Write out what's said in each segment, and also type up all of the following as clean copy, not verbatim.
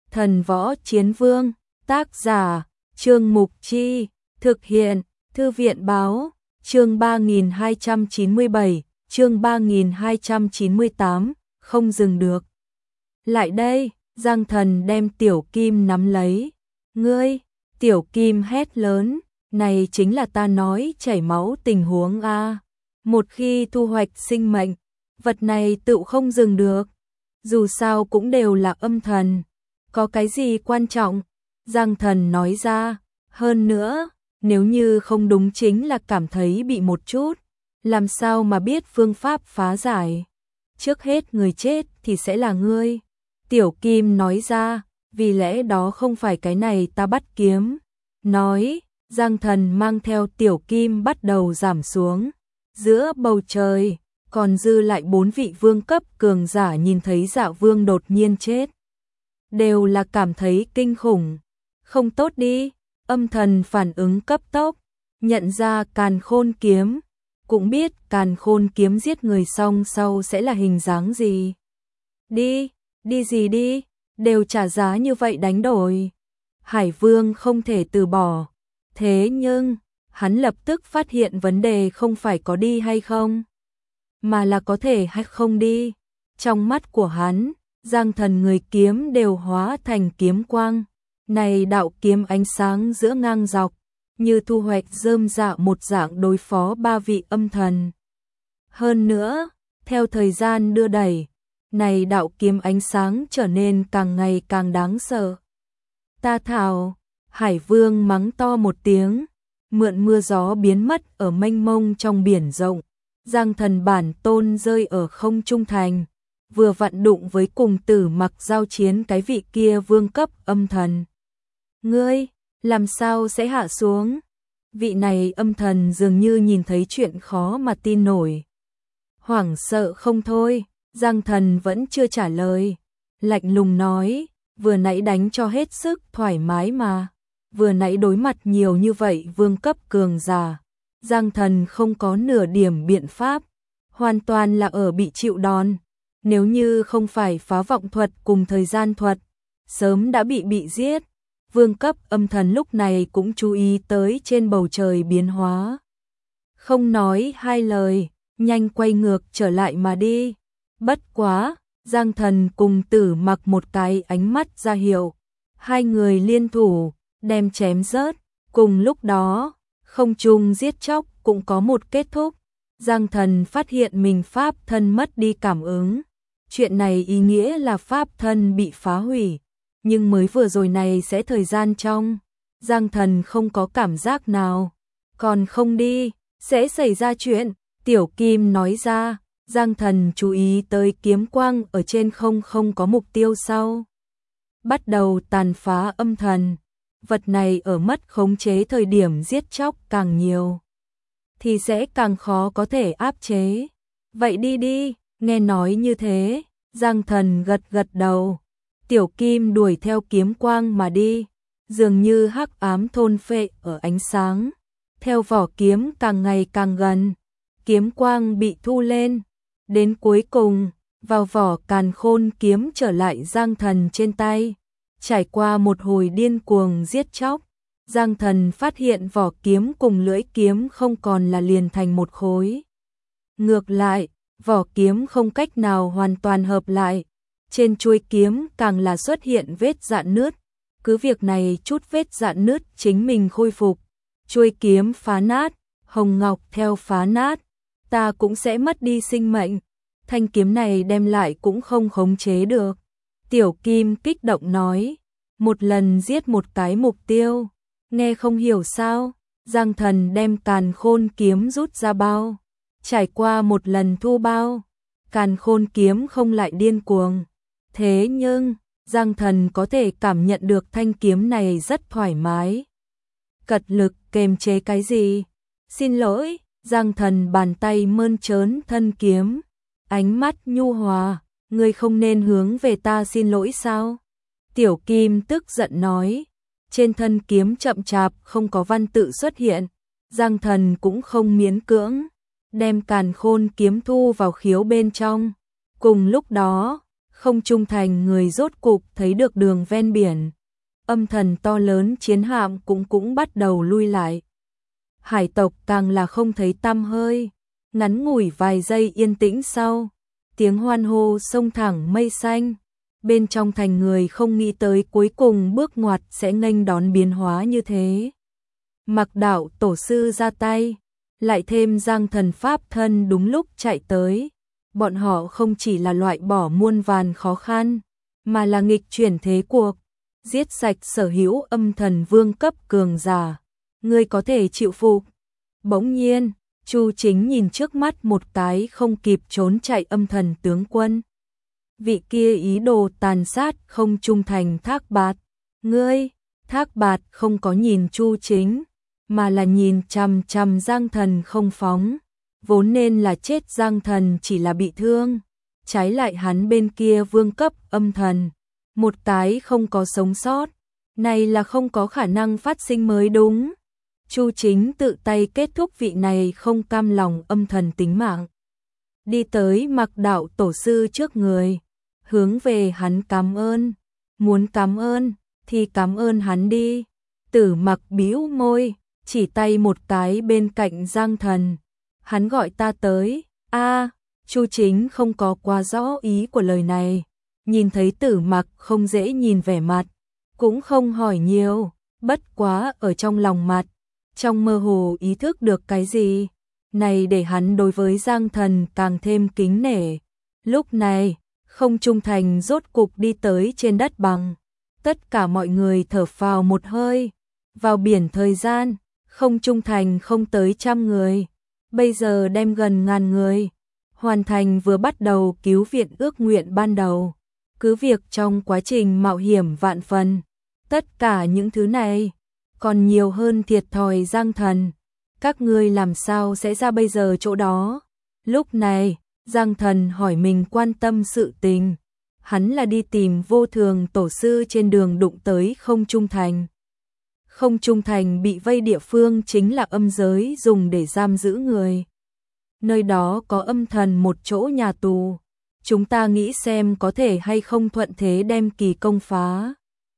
Thần Võ Chiến Vương, tác giả, Trương Mục Chi, thực hiện, Thư viện Báo, chương 3297, chương 3298, không dừng được. Lại đây, Giang Thần đem Tiểu Kim nắm lấy. Ngươi, Tiểu Kim hét lớn, này chính là ta nói chảy máu tình huống a. Một khi thu hoạch sinh mệnh, vật này tự không dừng được. Dù sao cũng đều là âm thần. Có cái gì quan trọng? Giang Thần nói ra, hơn nữa, nếu như không đúng chính là cảm thấy bị một chút, làm sao mà biết phương pháp phá giải? Trước hết người chết thì sẽ là ngươi. Tiểu Kim nói ra, vì lẽ đó không phải cái này ta bắt kiếm. Nói, Giang Thần mang theo Tiểu Kim bắt đầu giảm xuống. Giữa bầu trời, còn dư lại 4 vị vương cấp cường giả nhìn thấy Dạ Vương đột nhiên chết. Đều là cảm thấy kinh khủng. Không tốt đi, âm thần phản ứng cấp tốc, nhận ra Càn Khôn kiếm, cũng biết Càn Khôn kiếm giết người xong sau sẽ là hình dáng gì. Đi gì đi, đều trả giá như vậy đánh đổi. Hải Vương không thể từ bỏ, thế nhưng, hắn lập tức phát hiện vấn đề không phải có đi hay không, mà là có thể hay không đi. Trong mắt của hắn, Giang Thần người kiếm đều hóa thành kiếm quang. Này đạo kiếm ánh sáng giữa ngang dọc, như thu hoạch rơm rạ một dạng đối phó 3 vị âm thần. Hơn nữa, theo thời gian đưa đẩy, này đạo kiếm ánh sáng trở nên càng ngày càng đáng sợ. Ta thảo, Hải Vương mắng to một tiếng, mượn mưa gió biến mất ở mênh mông trong biển rộng. Giang Thần bản tôn rơi ở không trung thành, vừa vặn đụng với cùng Tử Mặc giao chiến cái vị kia vương cấp âm thần. Ngươi, làm sao sẽ hạ xuống? Vị này âm thần dường như nhìn thấy chuyện khó mà tin nổi. Hoảng sợ không thôi, Giang Thần vẫn chưa trả lời. Lạnh lùng nói, vừa nãy đánh cho hết sức thoải mái mà. Vừa nãy đối mặt nhiều như vậy vương cấp cường giả. Giang Thần không có nửa điểm biện pháp, hoàn toàn là ở bị chịu đòn. Nếu như không phải phá vọng thuật cùng thời gian thuật, sớm đã bị giết. Vương cấp âm thần lúc này cũng chú ý tới trên bầu trời biến hóa. Không nói hai lời, nhanh quay ngược trở lại mà đi. Bất quá, Giang Thần cùng Tử Mặc một cái ánh mắt ra hiệu. Hai người liên thủ, đem chém rớt. Cùng lúc đó, không trung giết chóc cũng có một kết thúc. Giang Thần phát hiện mình pháp thân mất đi cảm ứng. Chuyện này ý nghĩa là pháp thân bị phá hủy. Nhưng mới vừa rồi này sẽ thời gian trong. Giang Thần không có cảm giác nào. Còn không đi, sẽ xảy ra chuyện. Tiểu Kim nói ra, Giang Thần chú ý tới kiếm quang ở trên không có mục tiêu sau. Bắt đầu tàn phá âm thần. Vật này ở mất khống chế thời điểm giết chóc càng nhiều, thì sẽ càng khó có thể áp chế. Vậy đi, nghe nói như thế, Giang Thần gật đầu. Tiểu Kim đuổi theo kiếm quang mà đi, dường như hắc ám thôn phệ ở ánh sáng. Theo vỏ kiếm càng ngày càng gần, kiếm quang bị thu lên, đến cuối cùng, vào vỏ Càn Khôn kiếm trở lại Giang Thần trên tay. Trải qua một hồi điên cuồng giết chóc, Giang Thần phát hiện vỏ kiếm cùng lưỡi kiếm không còn là liền thành một khối. Ngược lại, vỏ kiếm không cách nào hoàn toàn hợp lại. Trên chuôi kiếm càng là xuất hiện vết rạn nứt. Cứ việc này chút vết rạn nứt chính mình khôi phục. Chuôi kiếm phá nát, hồng ngọc theo phá nát. Ta cũng sẽ mất đi sinh mệnh. Thanh kiếm này đem lại cũng không khống chế được. Tiểu Kim kích động nói. Một lần giết một cái mục tiêu. Nghe không hiểu sao. Giang Thần đem Càn Khôn kiếm rút ra bao. Trải qua một lần thu bao, Càn Khôn kiếm không lại điên cuồng. Thế nhưng, Giang Thần có thể cảm nhận được thanh kiếm này rất thoải mái. Cật lực kềm chế cái gì? Xin lỗi, Giang Thần bàn tay mơn trớn thân kiếm. Ánh mắt nhu hòa, ngươi không nên hướng về ta xin lỗi sao? Tiểu Kim tức giận nói. Trên thân kiếm chậm chạp không có văn tự xuất hiện. Giang Thần cũng không miễn cưỡng, đem Càn Khôn kiếm thu vào khiếu bên trong. Cùng lúc đó, Không trung thành người rốt cục thấy được đường ven biển. Âm thần to lớn chiến hạm cũng bắt đầu lui lại. Hải tộc càng là không thấy tăm hơi. Ngắn ngủi vài giây yên tĩnh sau, tiếng hoan hô xông thẳng mây xanh. Bên trong thành người không nghĩ tới cuối cùng bước ngoặt sẽ nghênh đón biến hóa như thế. Mặc đạo tổ sư ra tay, lại thêm Giang Thần pháp thân đúng lúc chạy tới. Bọn họ không chỉ là loại bỏ muôn vàn khó khăn, mà là nghịch chuyển thế cuộc, giết sạch sở hữu âm thần vương cấp cường giả. Ngươi có thể chịu phục. Bỗng nhiên, Chu Chính nhìn trước mắt một cái không kịp trốn chạy âm thần tướng quân. Vị kia ý đồ tàn sát không trung thành Thác Bạt. Ngươi, Thác Bạt không có nhìn Chu Chính, mà là nhìn chằm chằm Giang Thần không phóng. Vốn nên là chết Giang Thần chỉ là bị thương. Trái lại hắn bên kia vương cấp âm thần. Một cái không có sống sót. Này là không có khả năng phát sinh mới đúng. Chu Chính tự tay kết thúc vị này không cam lòng âm thần tính mạng. Đi tới Mặc đạo tổ sư trước người. Hướng về hắn cảm ơn. Muốn cảm ơn thì cảm ơn hắn đi. Tử Mặc bĩu môi, chỉ tay một cái bên cạnh Giang Thần. Hắn gọi ta tới. Chu Chính không có quá rõ ý của lời này. Nhìn thấy Tử Mặc không dễ nhìn vẻ mặt, cũng không hỏi nhiều, bất quá ở trong lòng mặt, trong mơ hồ ý thức được cái gì. Này để hắn đối với Giang Thần càng thêm kính nể. Lúc này, không trung thành rốt cục đi tới trên đất bằng. Tất cả mọi người thở phào một hơi. Vào biển thời gian, không trung thành không tới 100 người. Bây giờ đem gần 1000 người. Hoàn thành vừa bắt đầu cứu viện ước nguyện ban đầu. Cứ việc trong quá trình mạo hiểm vạn phần. Tất cả những thứ này, còn nhiều hơn thiệt thòi Giang Thần. Các ngươi làm sao sẽ ra bây giờ chỗ đó? Lúc này, Giang Thần hỏi mình quan tâm sự tình. Hắn là đi tìm Vô Thường tổ sư trên đường đụng tới không trung thành. Không trung thành bị vây địa phương chính là âm giới dùng để giam giữ người. Nơi đó có âm thần một chỗ nhà tù. Chúng ta nghĩ xem có thể hay không thuận thế đem kỳ công phá.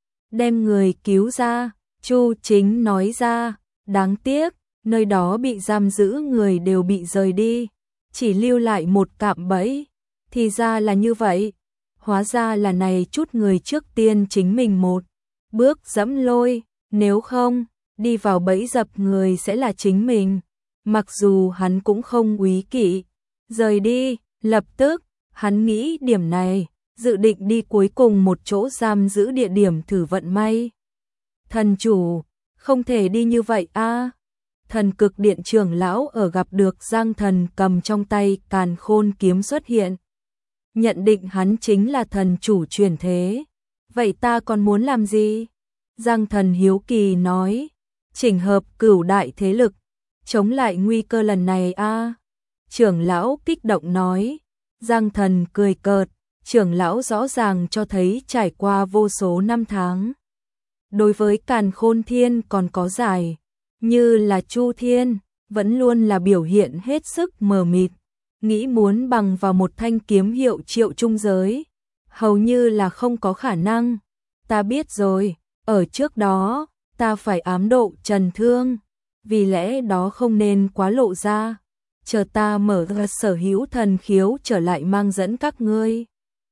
Đem người cứu ra, Chu Chính nói ra. Đáng tiếc, nơi đó bị giam giữ người đều bị rời đi. Chỉ lưu lại một cạm bẫy. Thì ra là như vậy. Hóa ra là này chút người trước tiên chính mình một bước dẫm lôi. Nếu không, đi vào bẫy dập người sẽ là chính mình. Mặc dù hắn cũng không úy kỵ. Rời đi, lập tức, hắn nghĩ điểm này, dự định đi cuối cùng một chỗ giam giữ địa điểm thử vận may. Thần chủ, không thể đi như vậy a. Thần cực điện trưởng lão ở gặp được Giang Thần cầm trong tay càn khôn kiếm xuất hiện. Nhận định hắn chính là thần chủ chuyển thế. Vậy ta còn muốn làm gì? Giang Thần hiếu kỳ nói. Chỉnh hợp cửu đại thế lực. Chống lại nguy cơ lần này a. Trưởng lão kích động nói. Giang Thần cười cợt. Trưởng lão rõ ràng cho thấy trải qua vô số năm tháng. Đối với càn khôn thiên còn có giải. Như là Chu Thiên, vẫn luôn là biểu hiện hết sức mờ mịt. Nghĩ muốn bằng vào một thanh kiếm hiệu triệu trung giới. Hầu như là không có khả năng. Ta biết rồi, ở trước đó, ta phải ám độ Trần Thương. Vì lẽ đó không nên quá lộ ra. Chờ ta mở ra sở hữu thần khiếu trở lại mang dẫn các ngươi.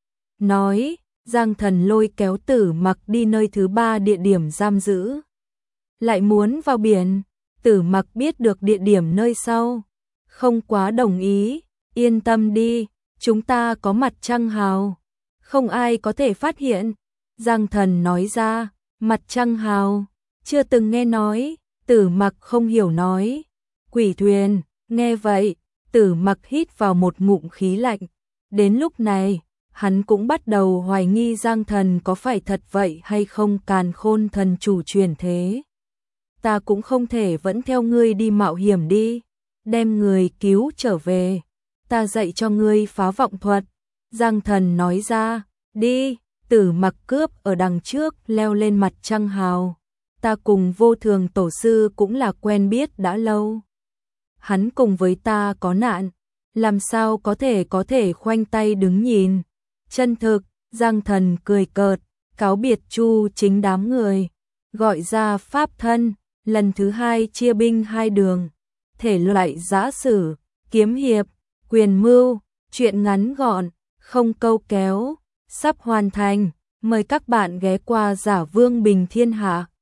Nói, Giang Thần lôi kéo Tử Mặc đi nơi thứ 3 địa điểm giam giữ. Lại muốn vào biển, Tử Mặc biết được địa điểm nơi sau. Không quá đồng ý, yên tâm đi, chúng ta có mặt trăng hào. Không ai có thể phát hiện. Giang Thần nói ra, mặt trăng hào, chưa từng nghe nói. Tử Mặc không hiểu nói. Quỷ thuyền, nghe vậy, Tử Mặc hít vào một ngụm khí lạnh. Đến lúc này, hắn cũng bắt đầu hoài nghi Giang Thần có phải thật vậy hay không càn khôn thần chủ chuyển thế. Ta cũng không thể vẫn theo ngươi đi mạo hiểm đi. Đem người cứu trở về. Ta dạy cho ngươi phá vọng thuật. Giang Thần nói ra, đi. Tử Mặc cướp ở đằng trước leo lên mặt trăng hào. Ta cùng Vô Thường tổ sư cũng là quen biết đã lâu. Hắn cùng với ta có nạn. Làm sao có thể khoanh tay đứng nhìn. Chân thực, Giang Thần cười cợt, cáo biệt Chu Chính đám người, gọi ra pháp thân, lần thứ 2 chia binh 2 đường, thể loại giã sử, kiếm hiệp, quyền mưu, truyện ngắn gọn, không câu kéo, sắp hoàn thành, mời các bạn ghé qua Giả Vương Bình Thiên Hạ.